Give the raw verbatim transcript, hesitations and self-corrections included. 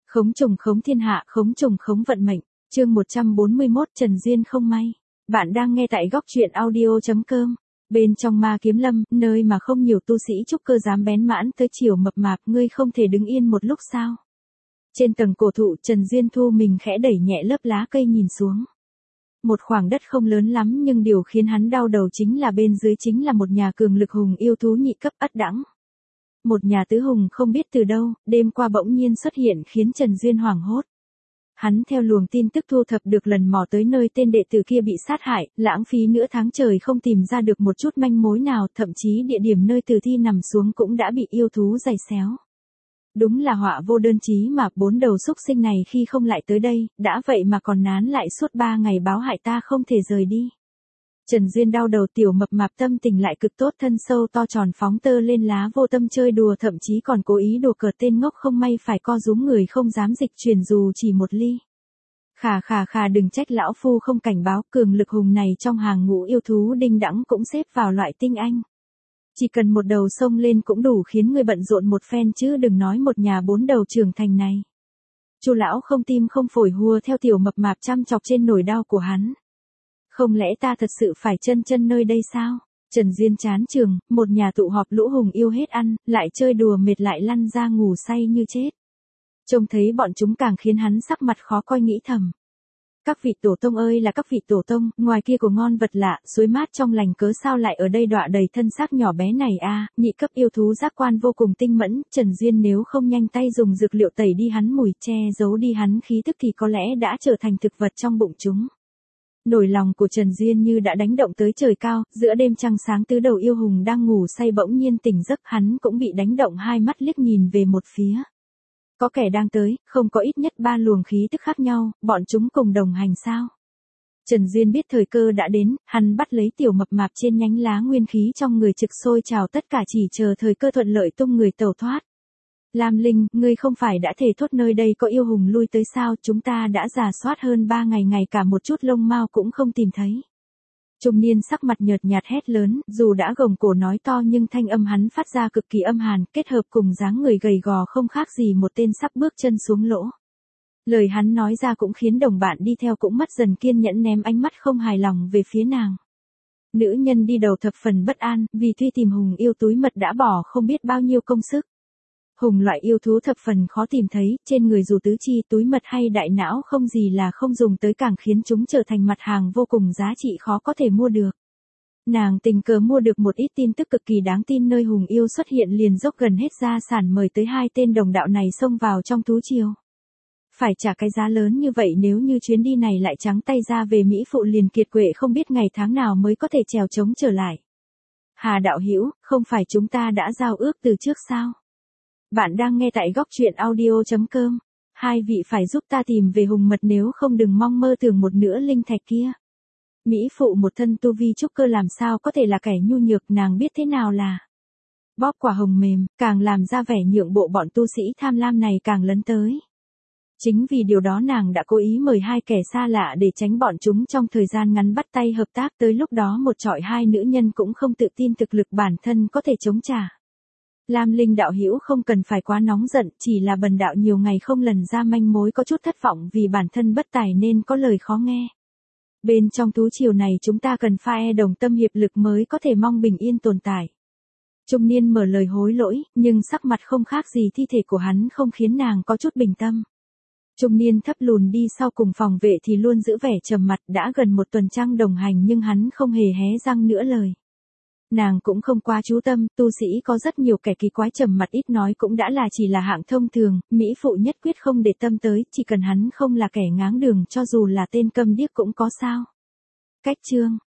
Khống trùng khống thiên hạ, khống trùng khống vận mệnh. Chương một trăm bốn mươi mốt, Trần Duyên không may. Bạn đang nghe tại góc truyện audio chấm com. Bên trong Ma Kiếm Lâm, nơi mà không nhiều tu sĩ trúc cơ dám bén mãn tới chiều mập mạp, ngươi không thể đứng yên một lúc sao? Trên tầng cổ thụ, Trần Duyên thu mình khẽ đẩy nhẹ lớp lá cây nhìn xuống. Một khoảng đất không lớn lắm, nhưng điều khiến hắn đau đầu chính là bên dưới chính là một nhà cường lực hùng yêu thú nhị cấp ắt đãng. Một nhà tứ hùng không biết từ đâu, đêm qua bỗng nhiên xuất hiện khiến Trần Duyên hoảng hốt. Hắn theo luồng tin tức thu thập được lần mò tới nơi tên đệ tử kia bị sát hại, lãng phí nửa tháng trời không tìm ra được một chút manh mối nào, thậm chí địa điểm nơi tử thi nằm xuống cũng đã bị yêu thú giày xéo. Đúng là họa vô đơn chí mà, bốn đầu súc sinh này khi không lại tới đây, đã vậy mà còn nán lại suốt ba ngày báo hại ta không thể rời đi. Trần Duyên đau đầu, tiểu mập mạp tâm tình lại cực tốt, thân sâu to tròn phóng tơ lên lá vô tâm chơi đùa, thậm chí còn cố ý đùa cợt tên ngốc không may phải co rúm người không dám dịch chuyển dù chỉ một ly. Khà khà khà, đừng trách lão phu không cảnh báo, cường lực hùng này trong hàng ngũ yêu thú đinh đẵng cũng xếp vào loại tinh anh. Chỉ cần một đầu sông lên cũng đủ khiến người bận rộn một phen chứ đừng nói một nhà bốn đầu trưởng thành này. Chu lão không tim không phổi hùa theo tiểu mập mạp chăm chọc trên nỗi đau của hắn. Không lẽ ta thật sự phải chân chân nơi đây sao? Trần Duyên chán trường, một nhà tụ họp lũ hùng yêu hết ăn, lại chơi đùa mệt lại lăn ra ngủ say như chết. Trông thấy bọn chúng càng khiến hắn sắc mặt khó coi, nghĩ thầm. Các vị tổ tông ơi là các vị tổ tông, ngoài kia của ngon vật lạ, suối mát trong lành cớ sao lại ở đây đọa đầy thân xác nhỏ bé này a? Nhị cấp yêu thú giác quan vô cùng tinh mẫn, Trần Duyên nếu không nhanh tay dùng dược liệu tẩy đi hắn mùi, che giấu đi hắn khí tức thì có lẽ đã trở thành thực vật trong bụng chúng. Nỗi lòng của Trần Duyên như đã đánh động tới trời cao, giữa đêm trăng sáng tứ đầu yêu hùng đang ngủ say bỗng nhiên tỉnh giấc, hắn cũng bị đánh động, hai mắt liếc nhìn về một phía. Có kẻ đang tới, không có ít nhất ba luồng khí tức khác nhau, bọn chúng cùng đồng hành sao? Trần Duyên biết thời cơ đã đến, hắn bắt lấy tiểu mập mạp trên nhánh lá, nguyên khí trong người trực sôi trào, tất cả chỉ chờ thời cơ thuận lợi tung người tẩu thoát. Lam Linh, ngươi không phải đã thề thốt nơi đây có yêu hùng lui tới sao? Chúng ta đã rà soát hơn ba ngày, ngày cả một chút lông mao cũng không tìm thấy. Trung niên sắc mặt nhợt nhạt hét lớn, dù đã gồng cổ nói to nhưng thanh âm hắn phát ra cực kỳ âm hàn, kết hợp cùng dáng người gầy gò không khác gì một tên sắp bước chân xuống lỗ. Lời hắn nói ra cũng khiến đồng bạn đi theo cũng mất dần kiên nhẫn, ném ánh mắt không hài lòng về phía nàng. Nữ nhân đi đầu thập phần bất an, vì truy tìm hùng yêu túi mật đã bỏ không biết bao nhiêu công sức. Hùng loại yêu thú thập phần khó tìm thấy, trên người dù tứ chi, túi mật hay đại não không gì là không dùng tới, càng khiến chúng trở thành mặt hàng vô cùng giá trị khó có thể mua được. Nàng tình cờ mua được một ít tin tức cực kỳ đáng tin, nơi hùng yêu xuất hiện liền dốc gần hết gia sản mời tới hai tên đồng đạo này xông vào trong thú triều. Phải trả cái giá lớn như vậy, nếu như chuyến đi này lại trắng tay ra về Mỹ phụ liền kiệt quệ không biết ngày tháng nào mới có thể trèo trống trở lại. Hà đạo hữu, không phải chúng ta đã giao ước từ trước sao? Bạn đang nghe tại góc truyện audio chấm com. Hai vị phải giúp ta tìm về hùng mật, nếu không đừng mong mơ tưởng một nửa linh thạch kia. Mỹ phụ một thân tu vi trúc cơ làm sao có thể là kẻ nhu nhược, nàng biết thế nào là bóp quả hồng mềm, càng làm ra vẻ nhượng bộ, bọn tu sĩ tham lam này càng lấn tới. Chính vì điều đó nàng đã cố ý mời hai kẻ xa lạ để tránh bọn chúng trong thời gian ngắn bắt tay hợp tác, tới lúc đó một trọi hai nữ nhân cũng không tự tin thực lực bản thân có thể chống trả. Lam Linh đạo hữu không cần phải quá nóng giận, chỉ là bần đạo nhiều ngày không lần ra manh mối, có chút thất vọng vì bản thân bất tài nên có lời khó nghe. Bên trong thú triều này chúng ta cần pha đồng tâm hiệp lực mới có thể mong bình yên tồn tại. Trung niên mở lời hối lỗi, nhưng sắc mặt không khác gì thi thể của hắn không khiến nàng có chút bình tâm. Trung niên thấp lùn đi sau cùng phòng vệ thì luôn giữ vẻ trầm mặt, đã gần một tuần trăng đồng hành nhưng hắn không hề hé răng nửa lời. Nàng cũng không quá chú tâm, tu sĩ có rất nhiều kẻ kỳ quái, trầm mặt ít nói cũng đã là chỉ là hạng thông thường, Mỹ phụ nhất quyết không để tâm tới, chỉ cần hắn không là kẻ ngáng đường, cho dù là tên câm điếc cũng có sao. Cách chương